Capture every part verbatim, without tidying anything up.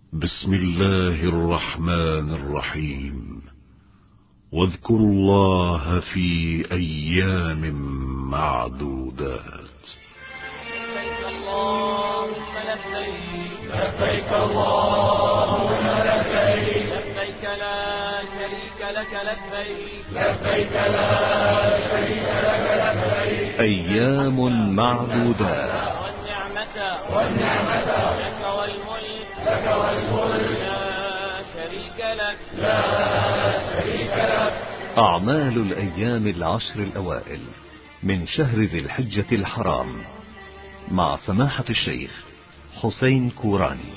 بسم الله الرحمن الرحيم. واذكروا الله في أيام معدودات. لبيك اللهم لبيك لبيك اللهم لبيك لبيك لا شريك لك لبيك لبيك لا شريك لك لبيك أيام معدودات. والنعمة والنعمة لك والملك لك والملك لا شريك لك لا شريك لك. أعمال الأيام العشر الأوائل من شهر ذي الحجة الحرام مع سماحة الشيخ حسين كوراني.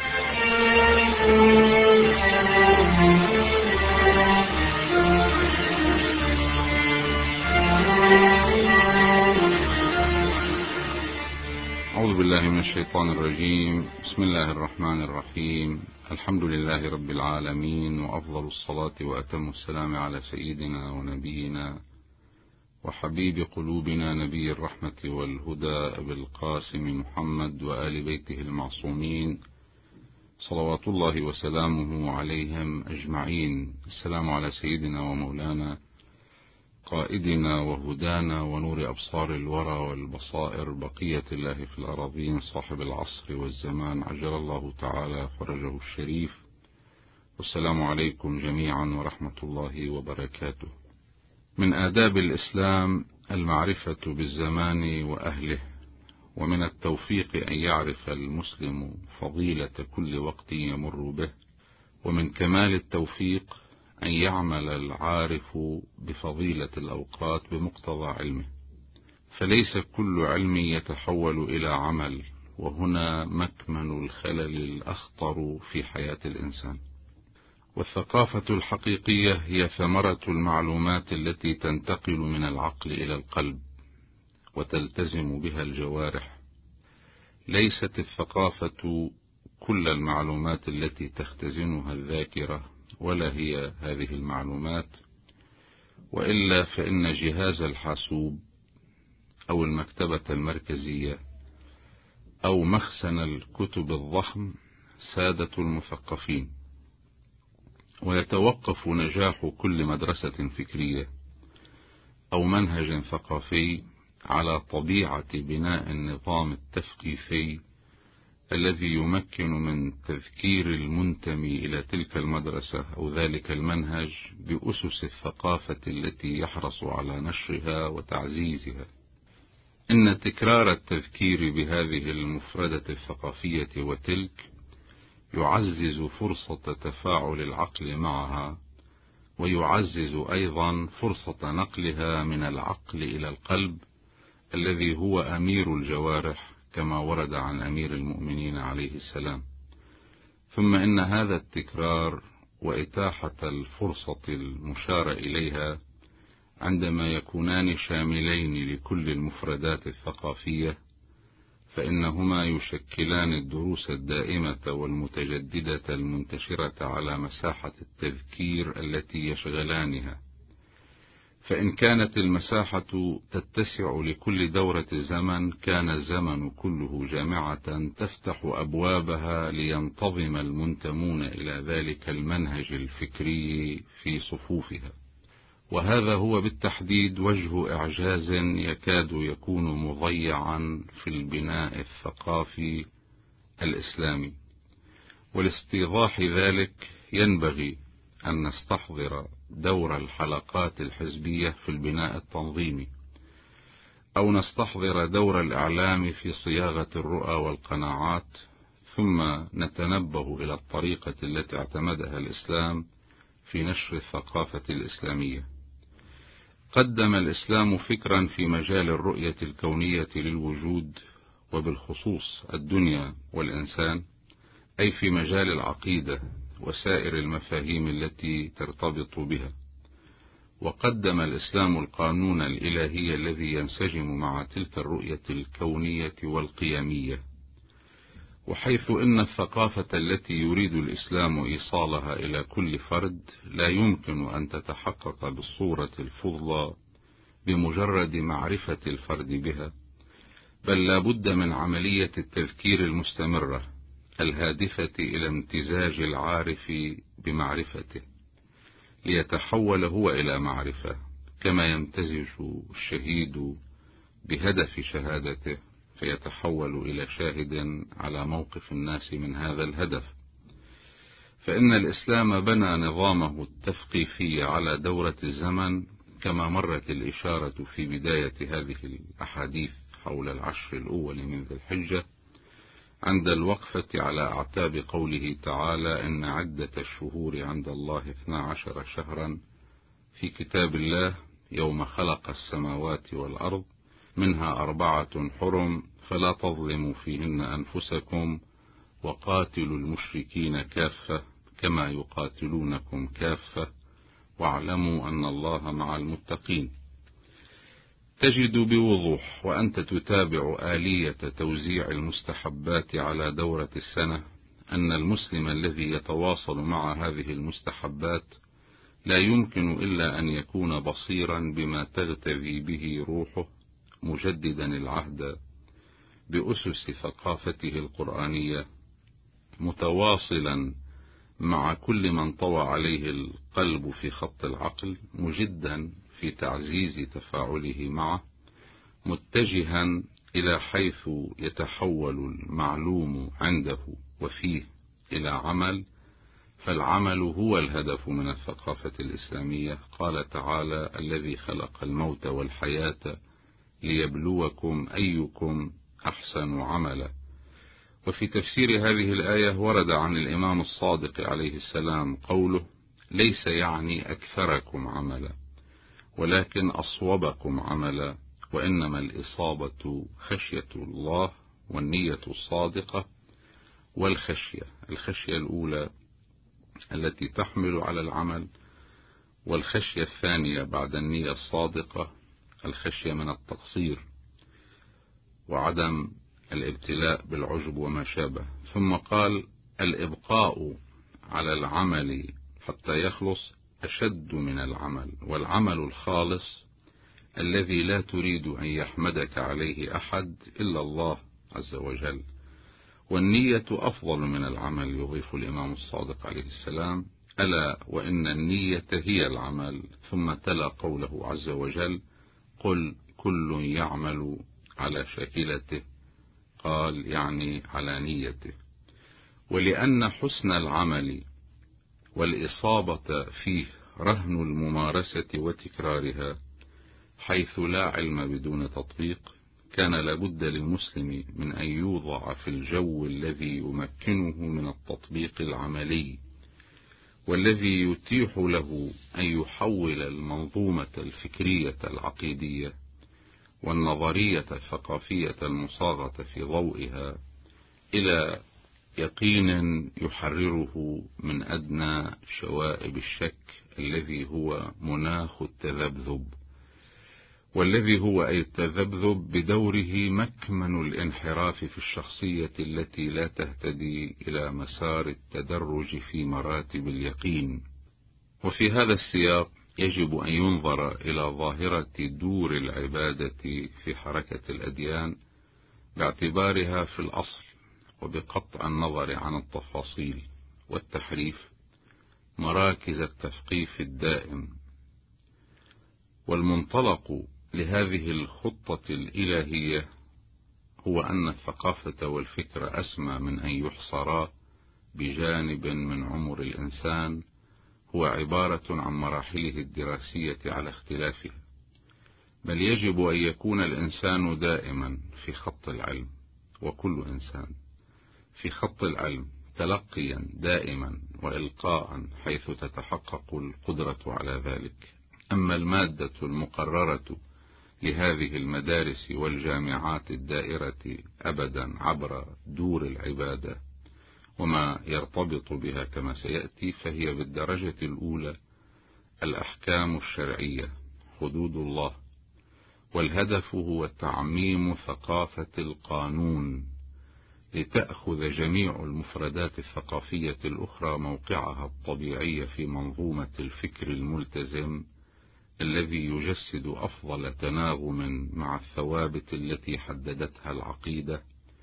أعوذ بالله من الشيطان الرجيم. بسم الله الرحمن الرحيم. الحمد لله رب العالمين، وأفضل الصلاة وأتم السلام على سيدنا ونبينا وحبيب قلوبنا نبي الرحمة والهدى أبي القاسم محمد وآل بيته المعصومين صلوات الله وسلامه عليهم أجمعين. السلام على سيدنا ومولانا قائدنا وهدانا ونور أبصار الورى والبصائر بقية الله في الأراضين صاحب العصر والزمان عجل الله تعالى فرجه الشريف. والسلام عليكم جميعا ورحمة الله وبركاته. من آداب الإسلام المعرفة بالزمان وأهله، ومن التوفيق أن يعرف المسلم فضيلة كل وقت يمر به، ومن كمال التوفيق أن يعمل العارف بفضيلة الأوقات بمقتضى علمه، فليس كل علم يتحول إلى عمل، وهنا مكمن الخلل الأخطر في حياة الإنسان. والثقافة الحقيقية هي ثمرة المعلومات التي تنتقل من العقل إلى القلب وتلتزم بها الجوارح. ليست الثقافة كل المعلومات التي تختزنها الذاكرة، ولا هي هذه المعلومات، وإلا فإن جهاز الحاسوب أو المكتبة المركزية أو مخزن الكتب الضخم سادة المثقفين. ويتوقف نجاح كل مدرسة فكرية أو منهج ثقافي على طبيعة بناء النظام التثقيفي الذي يمكن من تذكير المنتمي إلى تلك المدرسة أو ذلك المنهج بأسس الثقافة التي يحرص على نشرها وتعزيزها. إن تكرار التذكير بهذه المفردة الثقافية وتلك يعزز فرصة تفاعل العقل معها، ويعزز أيضا فرصة نقلها من العقل إلى القلب الذي هو أمير الجوارح كما ورد عن أمير المؤمنين عليه السلام. ثم إن هذا التكرار وإتاحة الفرصة المشار إليها عندما يكونان شاملين لكل المفردات الثقافية، فإنهما يشكلان الدروس الدائمة والمتجددة المنتشرة على مساحة التذكير التي يشغلانها. فإن كانت المساحة تتسع لكل دورة الزمن، كان الزمن كله جامعة تفتح أبوابها لينتظم المنتمون إلى ذلك المنهج الفكري في صفوفها. وهذا هو بالتحديد وجه إعجاز يكاد يكون مضيعا في البناء الثقافي الإسلامي. ولاستيضاح ذلك ينبغي أن نستحضر دور الحلقات الحزبية في البناء التنظيمي، أو نستحضر دور الإعلام في صياغة الرؤى والقناعات، ثم نتنبه إلى الطريقة التي اعتمدها الإسلام في نشر الثقافة الإسلامية. قدم الإسلام فكرا في مجال الرؤية الكونية للوجود، وبالخصوص الدنيا والإنسان، أي في مجال العقيدة وسائر المفاهيم التي ترتبط بها. وقدم الإسلام القانون الإلهي الذي ينسجم مع تلك الرؤية الكونية والقيمية. وحيث إن الثقافة التي يريد الإسلام إيصالها إلى كل فرد لا يمكن أن تتحقق بالصورة الفضلى بمجرد معرفة الفرد بها، بل لا بد من عملية التذكير المستمرة الهادفة إلى امتزاج العارف بمعرفته ليتحول هو إلى معرفة، كما يمتزج الشهيد بهدف شهادته فيتحول إلى شاهد على موقف الناس من هذا الهدف. فإن الإسلام بنى نظامه التثقيفي على دورة الزمن، كما مرت الإشارة في بداية هذه الأحاديث حول العشر الأول من ذي الحجة، عند الوقفة على أعتاب قوله تعالى: إن عدة الشهور عند الله اثنا عشر شهرا في كتاب الله يوم خلق السماوات والأرض منها أربعة حرم فلا تظلموا فيهن أنفسكم وقاتلوا المشركين كافة كما يقاتلونكم كافة واعلموا أن الله مع المتقين. تجد بوضوح وأنت تتابع آلية توزيع المستحبات على دورة السنة أن المسلم الذي يتواصل مع هذه المستحبات لا يمكن إلا أن يكون بصيرا بما تغتذي به روحه، مجددا العهد بأسس ثقافته القرآنية، متواصلا مع كل من طوى عليه القلب في خط العقل، مجدا في تعزيز تفاعله معه، متجها إلى حيث يتحول المعلوم عنده وفيه إلى عمل، فالعمل هو الهدف من الثقافة الإسلامية. قال تعالى: الذي خلق الموت والحياة ليبلوكم أيكم أحسن عملا. وفي تفسير هذه الآية ورد عن الإمام الصادق عليه السلام قوله: ليس يعني أكثركم عملا ولكن أصوبكم عملا، وإنما الإصابة خشية الله والنية الصادقة والخشية، الخشية الأولى التي تحمل على العمل، والخشية الثانية بعد النية الصادقة الخشية من التقصير وعدم الابتلاء بالعجب وما شابه. ثم قال: الإبقاء على العمل حتى يخلص أشد من العمل، والعمل الخالص الذي لا تريد أن يحمدك عليه أحد إلا الله عز وجل، والنية أفضل من العمل. يضيف الإمام الصادق عليه السلام: ألا وإن النية هي العمل. ثم تلا قوله عز وجل: قل كل يعمل على شاكلته، قال يعني على نيته. ولأن حسن العمل والإصابة فيه رهن الممارسة وتكرارها، حيث لا علم بدون تطبيق، كان لابد للمسلم من أن يوضع في الجو الذي يمكنه من التطبيق العملي، والذي يتيح له أن يحول المنظومة الفكرية العقيدية والنظرية الثقافية المصاغة في ضوئها إلى يقين يحرره من أدنى شوائب الشك الذي هو مناخ التذبذب، والذي هو أي التذبذب بدوره مكمن الانحراف في الشخصية التي لا تهتدي إلى مسار التدرج في مراتب اليقين. وفي هذا السياق يجب أن ينظر إلى ظاهرة دور العبادة في حركة الأديان باعتبارها في الأصل، وبقطع النظر عن التفاصيل والتحريف، مراكز التثقيف الدائم. والمنطلق لهذه الخطة الإلهية هو أن الثقافة والفكر أسمى من أن يحصرا بجانب من عمر الإنسان، هو عبارة عن مراحله الدراسية على اختلافها، بل يجب أن يكون الإنسان دائما في خط العلم، وكل إنسان في خط العلم تلقيا دائما وإلقاء حيث تتحقق القدرة على ذلك. أما المادة المقررة لهذه المدارس والجامعات الدائرة أبدا عبر دور العبادة وما يرتبط بها كما سيأتي، فهي بالدرجة الأولى الأحكام الشرعية، حدود الله، والهدف هو تعميم ثقافة القانون لتأخذ جميع المفردات الثقافية الأخرى موقعها الطبيعي في منظومة الفكر الملتزم الذي يجسد أفضل تناغم مع الثوابت التي حددتها العقيدة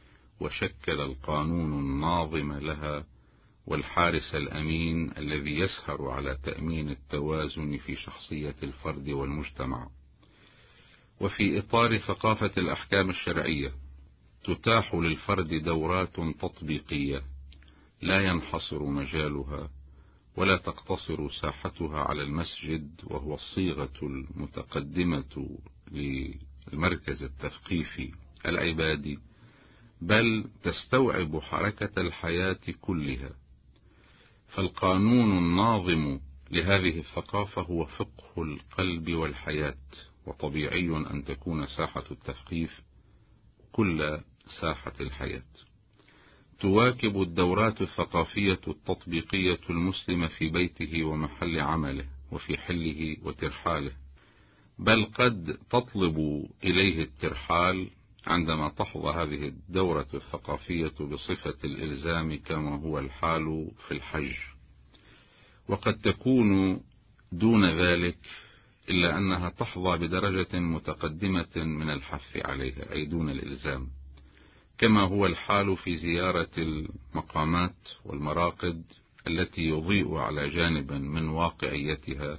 وشكل القانون الناظم لها والحارس الأمين الذي يسهر على تأمين التوازن في شخصية الفرد والمجتمع. وفي إطار ثقافة الأحكام الشرعية تتاح للفرد دورات تطبيقية لا ينحصر مجالها ولا تقتصر ساحتها على المسجد، وهو الصيغة المتقدمة للمركز التثقيفي العبادي، بل تستوعب حركة الحياة كلها. فالقانون الناظم لهذه الثقافة هو فقه القلب والحياة، وطبيعي أن تكون ساحة التثقيف كل ساحة الحياة. تواكب الدورات الثقافية التطبيقية المسلمة في بيته ومحل عمله وفي حله وترحاله، بل قد تطلب إليه الترحال عندما تحظى هذه الدورة الثقافية بصفة الإلزام كما هو الحال في الحج، وقد تكون دون ذلك إلا أنها تحظى بدرجة متقدمة من الحث عليها، أي دون الإلزام، كما هو الحال في زيارة المقامات والمراقد التي يضيء على جانب من واقعيتها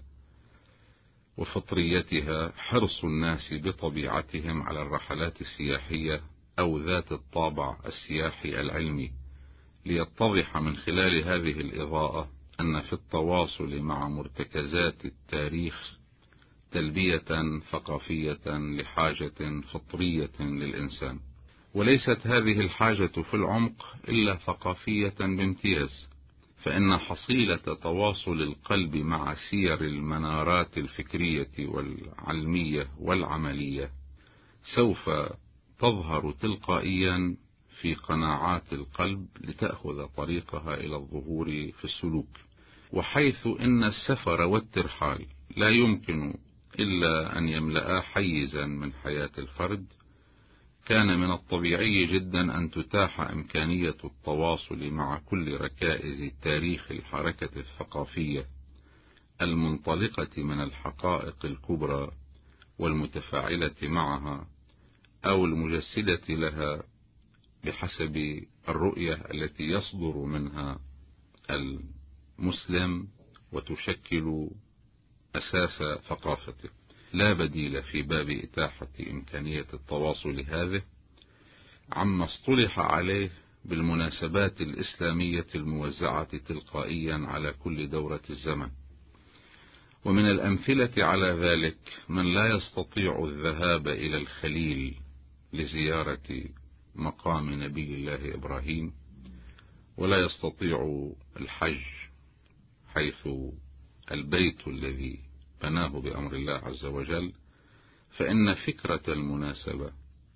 وفطريتها حرص الناس بطبيعتهم على الرحلات السياحية أو ذات الطابع السياحي العلمي، ليتضح من خلال هذه الإضاءة أن في التواصل مع مرتكزات التاريخ تلبية ثقافية لحاجة فطرية للإنسان. وليست هذه الحاجة في العمق إلا ثقافية بامتياز، فإن حصيلة تواصل القلب مع سير المنارات الفكرية والعلمية والعملية سوف تظهر تلقائيا في قناعات القلب لتأخذ طريقها إلى الظهور في السلوك. وحيث إن السفر والترحال لا يمكن إلا أن يملأ حيزا من حياة الفرد، كان من الطبيعي جدا أن تتاح إمكانية التواصل مع كل ركائز تاريخ الحركة الثقافية المنطلقة من الحقائق الكبرى والمتفاعلة معها أو المجسدة لها بحسب الرؤية التي يصدر منها المسلم وتشكل أساس ثقافته. لا بديل في باب إتاحة إمكانية التواصل هذه عما اصطلح عليه بالمناسبات الإسلامية الموزعة تلقائيا على كل دورة الزمن. ومن الأمثلة على ذلك من لا يستطيع الذهاب إلى الخليل لزيارة مقام نبي الله إبراهيم، ولا يستطيع الحج حيث البيت الذي بناه بأمر الله عز وجل، فإن فكرة المناسبة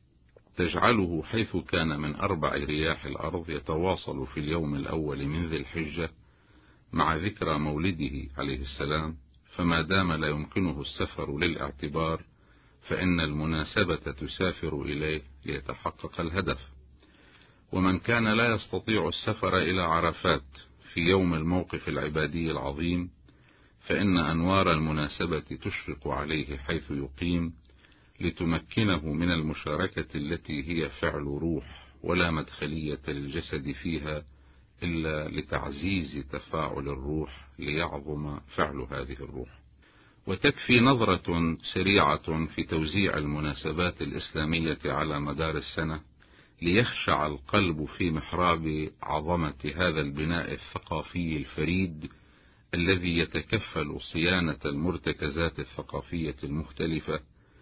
تجعله حيث كان من أربع رياح الأرض يتواصل في اليوم الأول من ذي الحجة مع ذكرى مولده عليه السلام، فما دام لا يمكنه السفر للاعتبار فإن المناسبة تسافر إليه ليتحقق الهدف. ومن كان لا يستطيع السفر إلى عرفات في يوم الموقف العبادي العظيم، فإن أنوار المناسبة تشرق عليه حيث يقيم لتمكنه من المشاركة التي هي فعل روح ولا مدخلية للجسد فيها إلا لتعزيز تفاعل الروح ليعظم فعل هذه الروح. وتكفي نظرة سريعة في توزيع المناسبات الإسلامية على مدار السنة ليخشع القلب في محراب عظمة هذا البناء الثقافي الفريد الذي يتكفل صيانة المرتكزات الثقافية المختلفة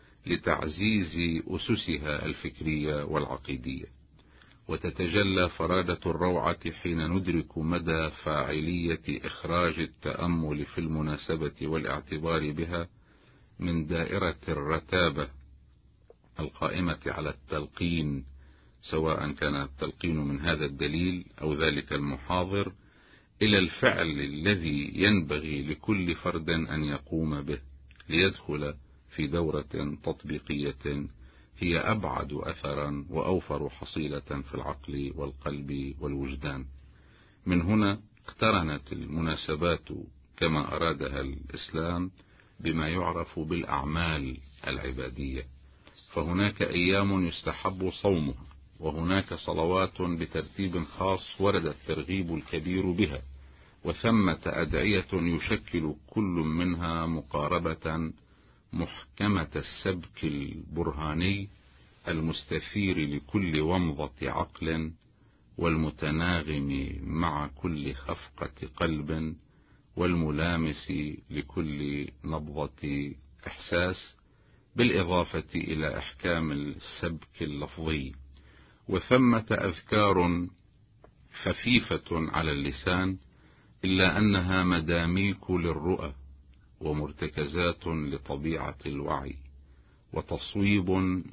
لتعزيز أسسها الفكرية والعقيدية. وتتجلى فرادة الروعة حين ندرك مدى فاعلية إخراج التأمل في المناسبة والاعتبار بها من دائرة الرتابة القائمة على التلقين، سواء كان التلقين من هذا الدليل أو ذلك المحاضر، إلى الفعل الذي ينبغي لكل فرد أن يقوم به ليدخل في دورة تطبيقية هي أبعد أثرا وأوفر حصيلة في العقل والقلب والوجدان. من هنا اقترنت المناسبات كما أرادها الإسلام بما يعرف بالأعمال العبادية، فهناك أيام يستحب صومها وهناك صلوات بترتيب خاص ورد الترغيب الكبير بها، وثمة أدعية يشكل كل منها مقاربة محكمة السبك البرهاني المستثير لكل ومضة عقل، والمتناغم مع كل خفقة قلب، والملامس لكل نبضة إحساس، بالإضافة إلى إحكام السبك اللفظي. وثمة أذكار خفيفة على اللسان، إلا أنها مداميك للرؤى ومرتكزات لطبيعة الوعي وتصويب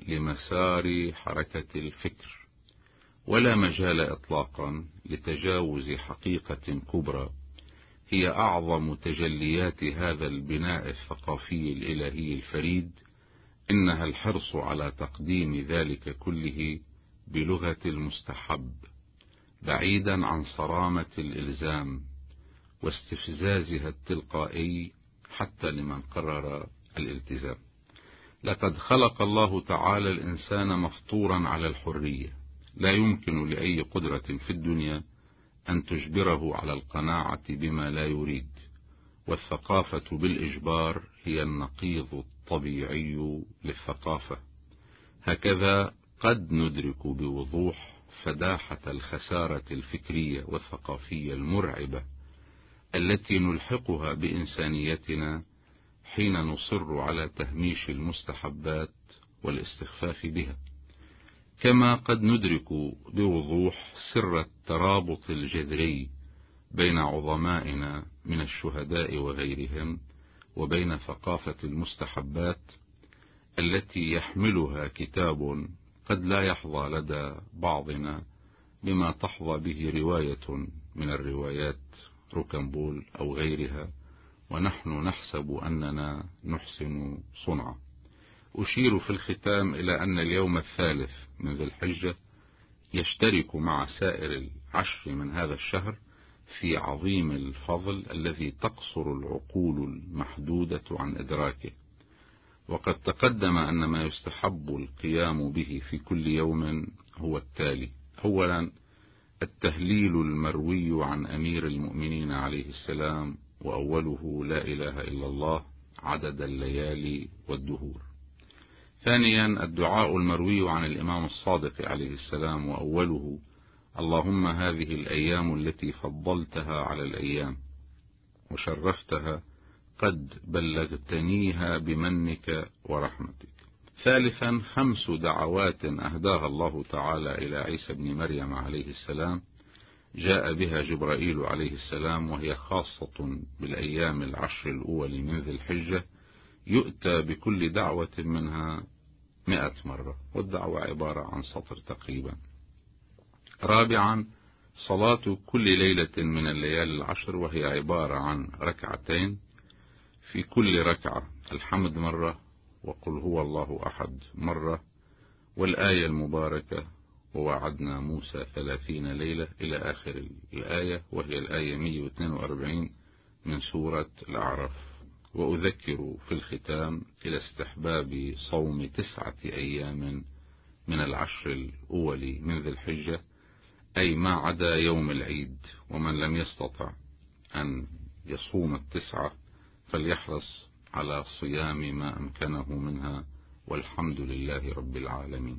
لمسار حركة الفكر، ولا مجال إطلاقا لتجاوز حقيقة كبرى هي أعظم تجليات هذا البناء الثقافي الإلهي الفريد، إنها الحرص على تقديم ذلك كله بلغة المستحب، بعيدا عن صرامة الإلزام واستفزازها التلقائي حتى لمن قرر الالتزام. لقد خلق الله تعالى الإنسان مفطورا على الحرية، لا يمكن لأي قدرة في الدنيا أن تجبره على القناعة بما لا يريد، والثقافة بالإجبار هي النقيض الطبيعي للثقافة. هكذا قد ندرك بوضوح فداحة الخسارة الفكرية والثقافية المرعبة التي نلحقها بإنسانيتنا حين نصر على تهميش المستحبات والاستخفاف بها، كما قد ندرك بوضوح سر الترابط الجذري بين عظمائنا من الشهداء وغيرهم وبين ثقافة المستحبات التي يحملها كتاب قد لا يحظى لدى بعضنا بما تحظى به رواية من الروايات روكامبول أو غيرها، ونحن نحسب أننا نحسن صنعا. أشير في الختام إلى أن اليوم الثالث من ذي الحجة يشترك مع سائر العشر من هذا الشهر في عظيم الفضل الذي تقصر العقول المحدودة عن إدراكه. وقد تقدم أن ما يستحب القيام به في كل يوم هو التالي: أولا، التهليل المروي عن أمير المؤمنين عليه السلام، وأوله لا إله إلا الله عدد الليالي والدهور. ثانيا، الدعاء المروي عن الإمام الصادق عليه السلام، وأوله اللهم هذه الأيام التي فضلتها على الأيام وشرفتها قد بلغتنيها بمنك ورحمتك. ثالثا، خمس دعوات أهداها الله تعالى إلى عيسى بن مريم عليه السلام، جاء بها جبرائيل عليه السلام، وهي خاصة بالأيام العشر الأول من ذي الحجة، يؤتى بكل دعوة منها مئة مرة، والدعوة عبارة عن سطر تقريبا. رابعا، صلاة كل ليلة من الليالي العشر، وهي عبارة عن ركعتين، في كل ركعة الحمد مرة، وقل هو الله أحد مرة، والآية المباركة ووعدنا موسى ثلاثين ليلة إلى آخر الآية، وهي الآية مئة واثنين وأربعين من سورة الأعراف. وأذكر في الختام إلى استحباب صوم تسعة أيام من العشر الأول من ذي الحجة، أي ما عدا يوم العيد، ومن لم يستطع أن يصوم التسعة فليحرص على صيام ما أمكنه منها، والحمد لله رب العالمين.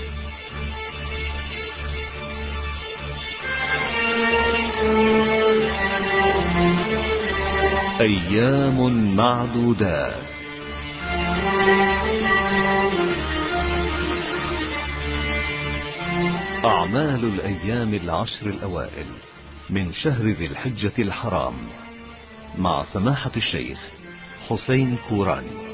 أيام معدودات. أعمال الأيام العشر الأوائل من شهر ذي الحجة الحرام، مع سماحة الشيخ حسين كوراني.